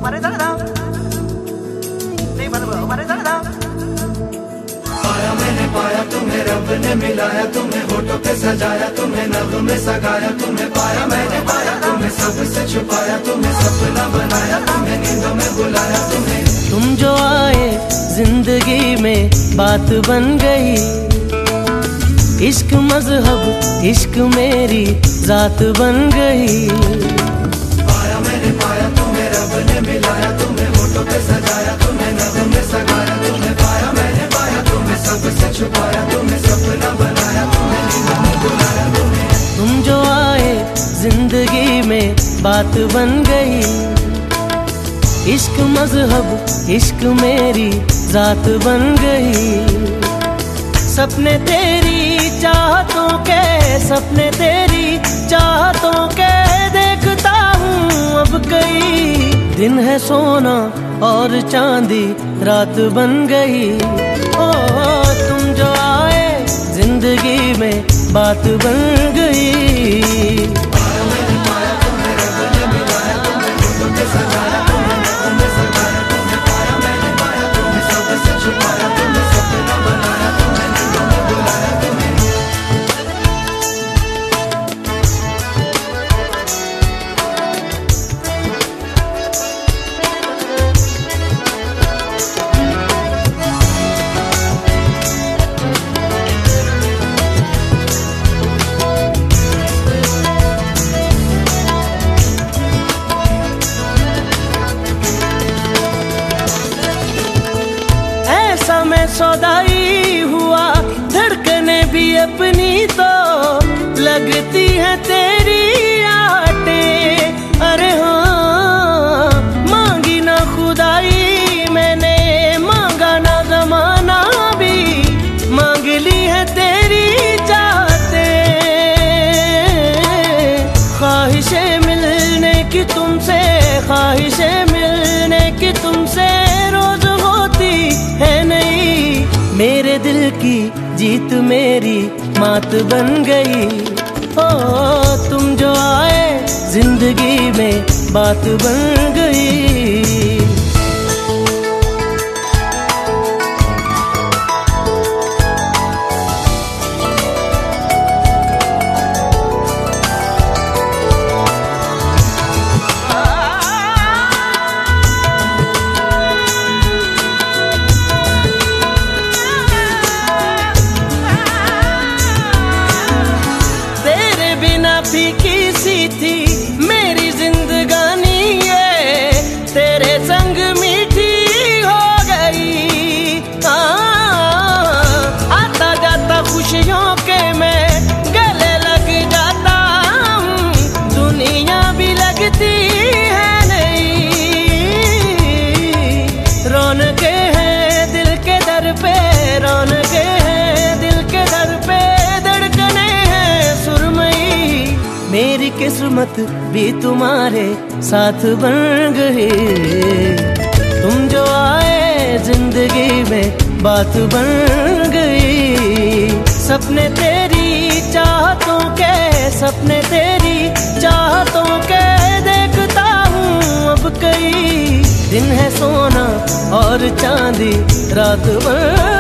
पाया मैंने पाया तुम्हें, रब ने मिलाया तुम्हें, होठों पे सजाया तुम्हें, नग़्मे सगाया तुम्हें। पाया मैंने पाया तुम्हें, सबसे छुपाया तुम्हें, सपना बनाया तुम्हें, नींदों में बुलाया तुम्हें। तुम जो आए जिंदगी में बात बन गई, इश्क मजहब इश्क मेरी जात बन गई। पाया मैंने पाया तुम्हें, रब ने मिलाया तुम्हें, होठों पे सजाया तुम्हें, नग़्मे सगाया तुम्हें। पाया मैंने पाया तुम्हें, सबसे छुपाया तुम्हें, सपना बनाया तुम्हें, नींदों में बुलाया तुम्हें। तुम जो आए जिंदगी में बात बन गई, इश्क मजहब इश्क मेरी जात बन गई। सपने तेरी चाहतों के, सपने तेरी चाहतों के देखता हूँ अब कई। दिन है सोना और चांदी रात बन गई। ओ तुम जो आए जिंदगी में बात बन गई। मैं सौदाई हुआ, धड़कने भी अपनी तो लगती है तेरी आटे। अरे हाँ, मांगी ना खुदाई मैंने, मांगा ना जमाना भी, मांग ली है तेरी चाहते। ख्वाहिशें मिलने की तुमसे, ख्वाहिशें मिलने की तुमसे रोज होती है नहीं। मेरे दिल की जीत मेरी मात बन गई। ओ तुम जो आए जिंदगी में बात बन गई। फीकी सी थी मेरी जिंदगानी ये, तेरे संग मीठी हो गई। आता जाता खुशियों के मैं गले लग जाता हूँ, दुनिया भी लगती है नहीं। रौनकें हैं दिल के दर पे, रौनकें हैं दिल के दर पे, धड़कने हैं सुरमई। मेरी किस्मत भी तुम्हारे साथ बन गई। तुम जो आए जिंदगी में बात बन गई। सपने तेरी चाहतों के, सपने तेरी चाहतों के देखता हूँ अब कई। दिन है सोना और चांदी रात बन